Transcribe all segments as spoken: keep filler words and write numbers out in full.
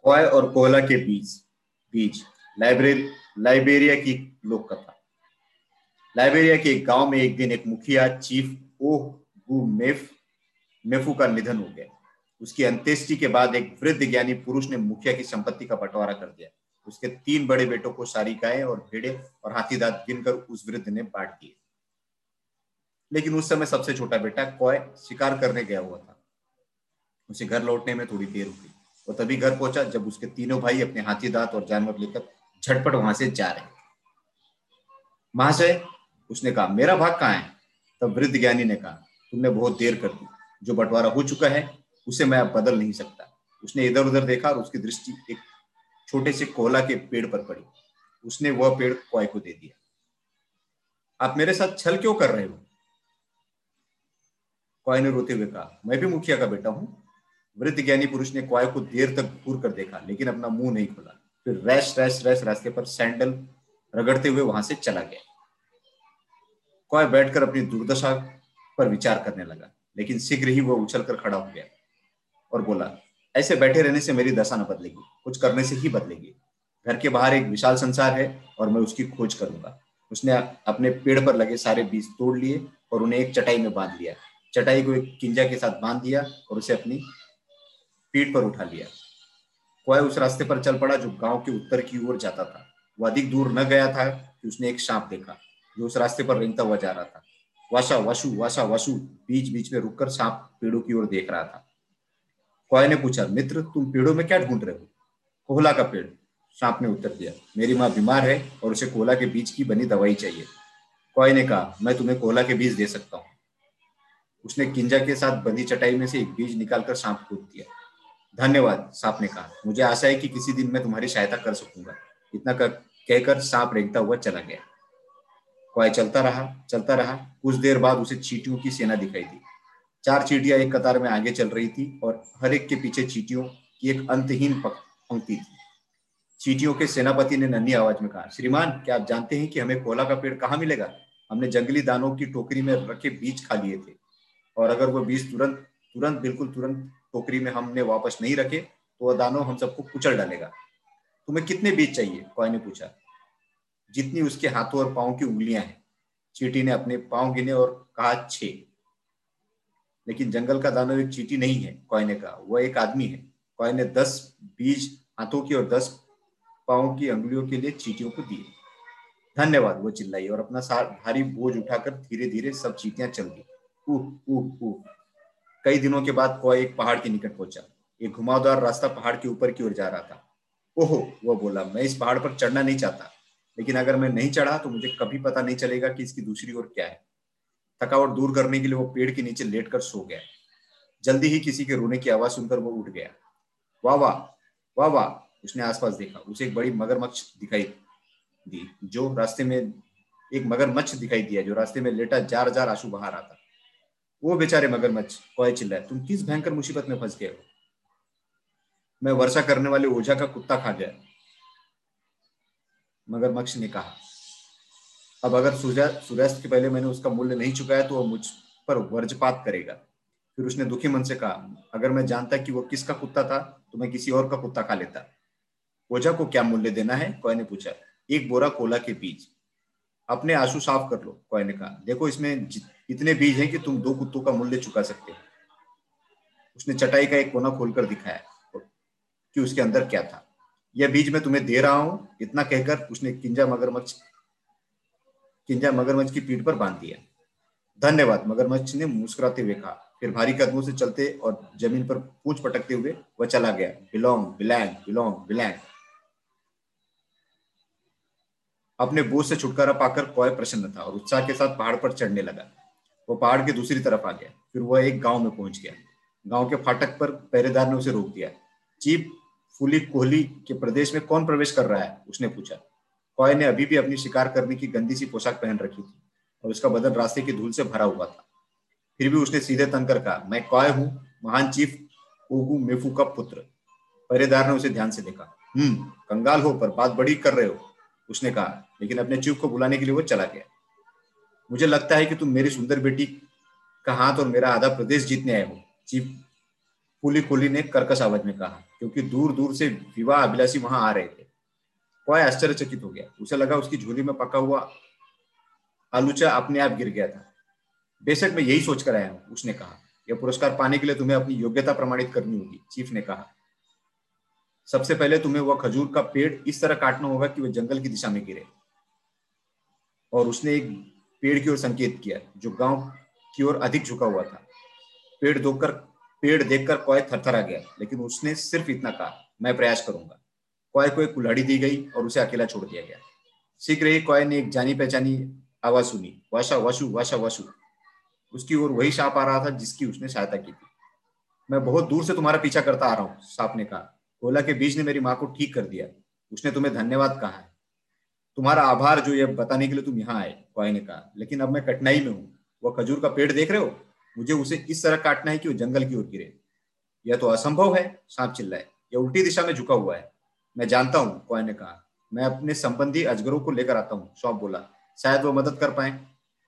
Coy और कोयला के बीच बीच लाइब्रेरी लाइबेरिया की लोक कथा। लाइबेरिया के एक गांव में एक दिन एक मुखिया चीफ ओह गु मेफ मेफू का निधन हो गया। उसकी अंत्येष्टि के बाद एक वृद्ध ज्ञानी पुरुष ने मुखिया की संपत्ति का बंटवारा कर दिया। उसके तीन बड़े बेटों को सारी गायें और भेड़ें और हाथी दांत गिनकर उस वृद्ध ने बांट दिए। लेकिन उस समय सबसे छोटा बेटा कॉय शिकार करने गया हुआ था। उसे घर लौटने में थोड़ी देर हुई। वो तभी घर पहुंचा जब उसके तीनों भाई अपने हाथी दांत और जानवर लेकर झटपट वहां से जा रहे थे। महाशय, उसने कहा, मेरा भाग कहाँ है? तब वृद्ध ज्ञानी ने कहा, तुमने बहुत देर कर दी। जो बंटवारा हो चुका है उसे मैं अब बदल नहीं सकता। उसने इधर उधर देखा और उसकी दृष्टि एक छोटे से कोला के पेड़ पर पड़ी। उसने वह पेड़ कॉय को दे दिया। आप मेरे साथ छल क्यों कर रहे हो? कॉय ने रोते हुए कहा, मैं भी मुखिया का बेटा हूं। वृद्ध ज्ञानी पुरुष ने कॉय को देर तक घूर कर देखा, लेकिन अपना मुंह नहीं खोला। फिर रैश रैश रैश रास्ते पर सैंडल रगड़ते हुए वहां से चला गया। कॉय बैठकर अपनी दुर्दशा पर विचार करने लगा, लेकिन शीघ्र ही वह उछलकर खड़ा हो गया और बोला, ऐसे बैठे रहने से मेरी दशा न बदलेगी, कुछ करने से ही बदलेगी। घर के बाहर एक विशाल संसार है और मैं उसकी खोज करूंगा। उसने अपने पेड़ पर लगे सारे बीज तोड़ लिए और उन्हें एक चटाई में बांध लिया। चटाई को एक किंजा के साथ बांध दिया और उसे अपनी पीठ पर उठा लिया। कॉय उस रास्ते पर चल पड़ा जो गांव के उत्तर की ओर जाता था। वह अधिक दूर न गया था कि उसने एक सांप देखा जो उस रास्ते पर रेंगता हुआ जा रहा था। वाशा वाशु वाशा वाशु, बीच बीच में रुककर सांप पेड़ों की ओर देख रहा था। कॉय ने पूछा, मित्र, तुम पेड़ों में क्या ढूंढ रहे हो? कोहला का पेड़, सांप ने उत्तर दिया। मेरी माँ बीमार है और उसे कोहला के बीज की बनी दवाई चाहिए। कॉय ने कहा, मैं तुम्हें कोहला के बीज दे सकता हूँ। उसने किंजा के साथ बंधी चटाई में से एक बीज निकालकर सांप को दिया। धन्यवाद, सांप ने कहा, मुझे आशा है कि किसी दिन मैं तुम्हारी सहायता कर सकूंगा। इतना कर कहकर सांप रेंगता हुआ चला गया। कॉय चलता रहा चलता रहा कुछ देर बाद उसे चींटियों की सेना दिखाई दी। चार चींटियां एक कतार में आगे चल रही थी और हर एक के पीछे चींटियों की एक अंतहीन पंक्ति थी। चींटियों के सेनापति ने नन्ही आवाज में कहा, श्रीमान, क्या आप जानते हैं कि हमें कोला का पेड़ कहाँ मिलेगा? हमने जंगली दानों की टोकरी में रखे बीज खा लिए थे, और अगर वो बीज तुरंत तुरंत बिल्कुल तुरंत टोकरी में हमने वापस नहीं रखे तो वह दानव हम सबको कुचल डालेगा। तुम्हें कितने बीज चाहिए? कॉय ने पूछा। जितनी उसके हाथों और पांव की उंगलियां हैं। चींटी ने अपने पांव गिने और कहा, छह। लेकिन जंगल का दानव एक चींटी नहीं है, कॉय ने कहा, वह एक आदमी है। कॉय ने दस बीज हाथों की और दस पांव की अंगुलियों के लिए चींटियों को दिए। धन्यवाद, वो चिल्लाई और अपना भारी बोझ उठाकर धीरे धीरे सब चींटियां चल दी। उह उह उह। कई दिनों के बाद कॉय एक पहाड़ के निकट पहुंचा। एक घुमावदार रास्ता पहाड़ के ऊपर की ओर जा रहा था। ओहो, वह बोला, मैं इस पहाड़ पर चढ़ना नहीं चाहता, लेकिन अगर मैं नहीं चढ़ा तो मुझे कभी पता नहीं चलेगा कि इसकी दूसरी ओर क्या है। थकावट दूर करने के लिए वो पेड़ के नीचे लेटकर सो गया। जल्दी ही किसी के रोने की आवाज सुनकर वो उठ गया। वाह वाह वाह वाह, उसने आसपास देखा। उसे एक बड़ी मगरमच्छ दिखाई दी जो रास्ते में एक मगरमच्छ दिखाई दिया जो रास्ते में लेटा जार जार आंसू बहा रहा था। वो बेचारे मगरमच्छ, कॉय चिल्लाया, तुम किस भयंकर मुसीबत में फंस गए हो? मैं वर्षा करने वाले ओझा का कुत्ता खा गया, मगरमच्छ ने कहा। अब अगर सूर्यास्त के पहले मैंने उसका मूल्य नहीं चुकाया तो वह मुझ पर वज्रपात करेगा। फिर उसने दुखी मन से कहा, अगर मैं जानता कि वो किसका कुत्ता था तो मैं किसी और का कुत्ता खा लेता। ओझा को क्या मूल्य देना है? कॉय ने पूछा। एक बोरा कोला के बीज। अपने आंसू साफ कर लो, कॉय ने कहा। देखो, इसमें इतने बीज हैं कि तुम दो कुत्तों का मूल्य चुका सकते हो। उसने चटाई का एक कोना खोलकर दिखाया कि उसके अंदर क्या था। यह बीज मैं तुम्हें दे रहा हूं। इतना कहकर उसने किंजा मगरमच्छ किंजा मगरमच्छ की पीठ पर बांध दिया। धन्यवाद, मगरमच्छ ने मुस्कुराते हुए कहा। फिर भारी कदमों से चलते और जमीन पर पूंछ पटकते हुए वह चला गया। बिलोंग बिलैंग बिलोंग बिलैंग। अपने बोझ से छुटकारा पाकर कॉय प्रसन्न था और उत्साह के साथ पहाड़ पर चढ़ने लगा। वो पहाड़ के दूसरी तरफ आ गया। फिर वह एक गांव में पहुंच गया। गांव के फाटक पर पहरेदार ने उसे रोक दिया। चीफ, फूली कोहली के प्रदेश में कौन प्रवेश कर रहा है? उसने पूछा। कॉय ने अभी भी अपनी शिकार करने की गंदी सी पोशाक पहन रखी थी और उसका बदन रास्ते की धूल से भरा हुआ था। फिर भी उसने सीधे तनकर कहा, मैं कॉय हूँ, महान चीफ ओगू मेफू का पुत्र। पहरेदार ने उसे ध्यान से देखा। हम्म कंगाल हो पर बात बड़ी कर रहे हो, उसने कहा, लेकिन अपने चीफ को बुलाने के लिए वो चला गया। मुझे लगता है कि तुम मेरी सुंदर बेटी का हाथ और मेरा आधा प्रदेश जीतने आए हो, चीफ फूली कोली ने कर्कश आवाज में कहा, क्योंकि दूर दूर से विवाह अभिलाषी वहां आ रहे थे। कॉय आश्चर्यचकित हो गया। उसे लगा उसकी झोली में पका हुआ आलूचा अपने आप गिर गया था। बेशक मैं यही सोचकर आया हूँ, उसने कहा। यह पुरस्कार पाने के लिए तुम्हें अपनी योग्यता प्रमाणित करनी होगी, चीफ ने कहा। सबसे पहले तुम्हें वह खजूर का पेड़ इस तरह काटना होगा कि वह जंगल की दिशा में गिरे। और उसने एक पेड़ की ओर संकेत किया जो गांव की ओर अधिक झुका हुआ था। पेड़ देखकर पेड़ देखकर कॉय थरथरा गया, लेकिन उसने सिर्फ इतना कहा, मैं प्रयास करूंगा। कॉय को एक कुल्हाड़ी दी गई और उसे अकेला छोड़ दिया गया। शीघ्र ही कॉय ने एक जानी पहचानी आवाज सुनी, वाशा वाशु वाशा वाशु। उसकी ओर वही सांप आ रहा था जिसकी उसने सहायता की थी। मैं बहुत दूर से तुम्हारा पीछा करता आ रहा हूँ, सांप ने कहा। कोला के बीज ने मेरी माँ को ठीक कर दिया। उसने तुम्हें धन्यवाद कहा है। तुम्हारा आभार जो यह बताने के लिए तुम यहाँ आए, कॉय ने कहा। लेकिन अब मैं कठिनाई में हूँ। वह खजूर का पेड़ देख रहे हो? मुझे उसे इस तरह काटना है कि वो जंगल की ओर गिरे। यह तो असंभव है, सांप चिल्लाए। यह उल्टी दिशा में झुका हुआ है। मैं जानता हूँ, कॉय ने कहा। मैं अपने संबंधी अजगरों को लेकर आता हूँ, सांप बोला। शायद वो मदद कर पाए।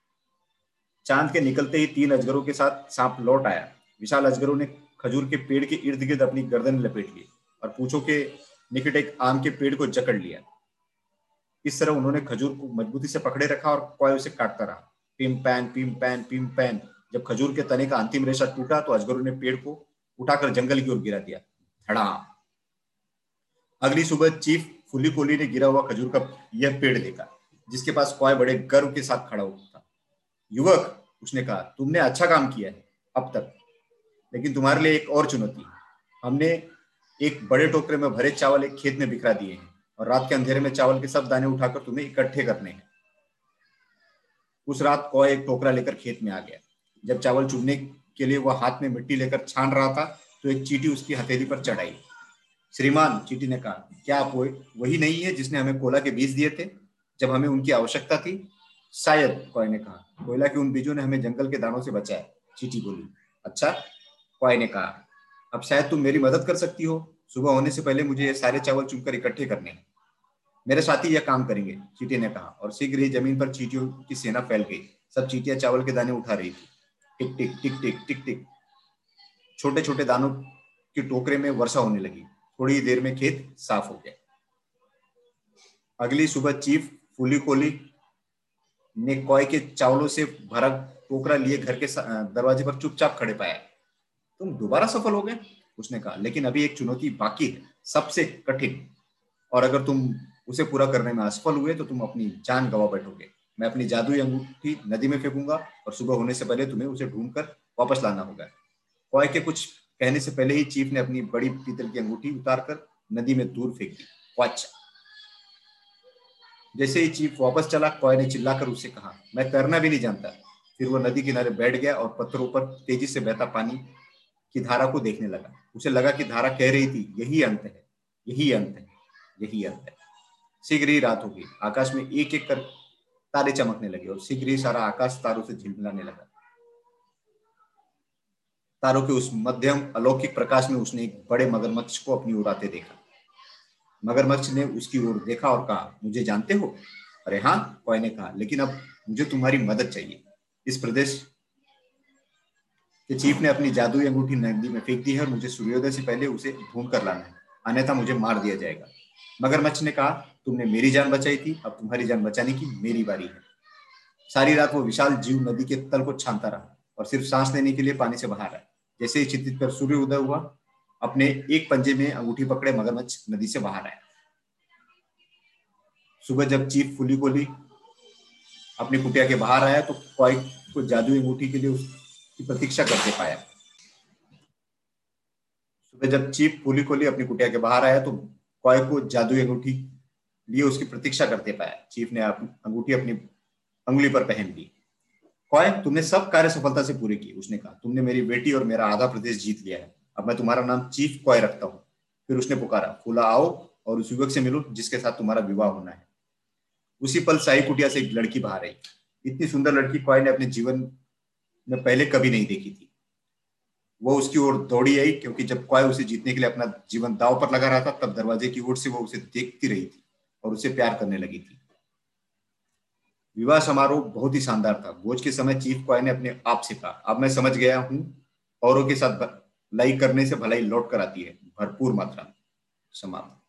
चांद के निकलते ही तीन अजगरों के साथ सांप लौट आया। विशाल अजगरों ने खजूर के पेड़ के इर्द गिर्द अपनी गर्दन लपेट ली और पूंछों के निकट एक आम के पेड़ को जकड़ लिया। इस तरह उन्होंने खजूर को मजबूती से पकड़े रखा और कॉय उसे काटता रहा। पिम पैन पिम पैन पिम पैन। जब खजूर के तने का अंतिम रेशा टूटा तो अजगरों ने पेड़ को उठाकर जंगल की ओर गिरा दिया। धड़ाम। अगली सुबह चीफ फुली कोली ने गिरा हुआ खजूर का यह पेड़ देखा, जिसके पास कॉय बड़े गर्व के साथ खड़ा हुआ था। युवक, उसने कहा, तुमने अच्छा काम किया है अब तक, लेकिन तुम्हारे लिए एक और चुनौती है। हमने एक बड़े टोकरे में भरे चावल एक खेत में बिखरा दिए हैं और रात के अंधेरे में चावल के सब दाने उठाकर तुम्हें इकट्ठे करने हैं। उस रात कॉय एक टोकरा लेकर खेत में आ गया। जब चावल चुनने के लिए वह हाथ में मिट्टी लेकर छान रहा था तो एक चींटी उसकी हथेली पर चढ़ आई। श्रीमान, चींटी ने कहा, क्या आप वही नहीं है जिसने हमें कोला के बीज दिए थे जब हमें उनकी आवश्यकता थी? शायद, कॉय ने कहा। कोयला के उन बीजों ने हमें जंगल के दानों से बचाया, चींटी बोली। अच्छा, कॉय ने कहा, अब शायद तुम मेरी मदद कर सकती हो। सुबह होने से पहले मुझे ये सारे चावल चुनकर इकट्ठे करने हैं। मेरे साथी यह काम करेंगे, चींटी ने कहा। और शीघ्र ही जमीन पर चींटियों की सेना फैल गई। सब चींटियां चावल के दाने उठा रही थी। टिक टिक टिक टिक टिक टिक। छोटे छोटे दानों के टोकरे में वर्षा होने लगी। थोड़ी देर में खेत साफ हो गया। अगली सुबह चीफ फूली कोली ने कॉय के चावलों से भरा टोकरा लिए घर के दरवाजे पर चुपचाप खड़े पाया। तुम दोबारा सफल हो गए, उसने कहा, लेकिन अभी एक चुनौती बाकी है, सबसे कठिन। और अगर तुम उसे पूरा करने में असफल हुए तो तुम अपनी जान गंवा बैठोगे। मैं अपनी जादुई अंगूठी नदी में फेंकूंगा और सुबह होने से पहले तुम्हें उसे ढूंढकर वापस लाना होगा। कॉय के कुछ कहने से पहले ही चीफ ने अपनी बड़ी पीतल की अंगूठी उतारकर नदी में दूर फेंक दी। अच्छा। जैसे ही चीफ वापस चला, कॉय ने चिल्लाकर उससे कहा, मैं तैरना भी नहीं जानता। फिर वो नदी किनारे बैठ गया और पत्थरों पर तेजी से बहता पानी की धारा को देखने लगा। उसे लगा कि धारा कह रही थी, यही अंत है, यही अंत है, यही अंत है। शीघ्र ही रात हो गई। आकाश में एक एक कर तारे चमकने लगे और शीघ्र ही सारा आकाश तारों से झिलमिलाने लगा। तारों के उस मध्यम अलौकिक प्रकाश में उसने एक बड़े मगरमच्छ को अपनी ओर आते देखा। मगरमच्छ ने उसकी ओर देखा और कहा, मुझे जानते हो? अरे हाँ, कॉय ने कहा, लेकिन अब मुझे तुम्हारी मदद चाहिए। इस प्रदेश के चीफ ने अपनी जादुई अंगूठी नदी में फेंक दी है और मुझे सूर्योदय से पहले उसे ढूंढ कर लाना है, अन्यथा मुझे मार दिया जाएगा। मगरमच्छ ने कहा, तुमने मेरी जान बचाई थी, अब तुम्हारी जान बचाने की मेरी बारी है। सारी रात वो विशाल जीव नदी के तल को छानता रहा और सिर्फ सांस लेने के लिए पानी से बाहर आया। जैसे ही क्षितिज पर सूर्य उदय हुआ, अपने एक पंजे में अंगूठी पकड़े मगरमच्छ नदी से बाहर आया। सुबह जब चीफ फुली कोली अपनी कुटिया के बाहर आया तो कॉय को जादुई अंगूठी के लिए उसकी प्रतीक्षा करते पाया। सुबह जब चीफ फुली कोली अपनी कुटिया के बाहर आया तो कॉय को जादुई अंगूठी लिए उसकी प्रतीक्षा करते पाया। चीफ ने अंगूठी अपनी अंगुली पर पहन ली। कॉय, तुमने सब कार्य सफलता से पूरे किए, उसने कहा। तुमने मेरी बेटी और मेरा आधा प्रदेश जीत लिया है। अब मैं तुम्हारा नाम चीफ कॉय रखता हूँ। फिर उसने पुकारा, फूला, आओ और उस युवक से मिलो जिसके साथ तुम्हारा विवाह होना है। उसी पल शाही कुटिया से एक लड़की बाहर आई। इतनी सुंदर लड़की कॉय ने अपने जीवन में पहले कभी नहीं देखी थी। वो उसकी ओर दौड़ी आई क्योंकि जब कॉय उसे जीतने के लिए अपना जीवन दांव पर लगा रहा था तब दरवाजे की ओर से वो उसे देखती रही थी और उसे प्यार करने लगी थी। विवाह समारोह बहुत ही शानदार था। भोज के समय चीफ कॉय ने अपने आप से कहा, अब मैं समझ गया हूँ औरों के साथ लाई करने से भलाई लौट कर आती है भरपूर मात्रा में। समाप्त।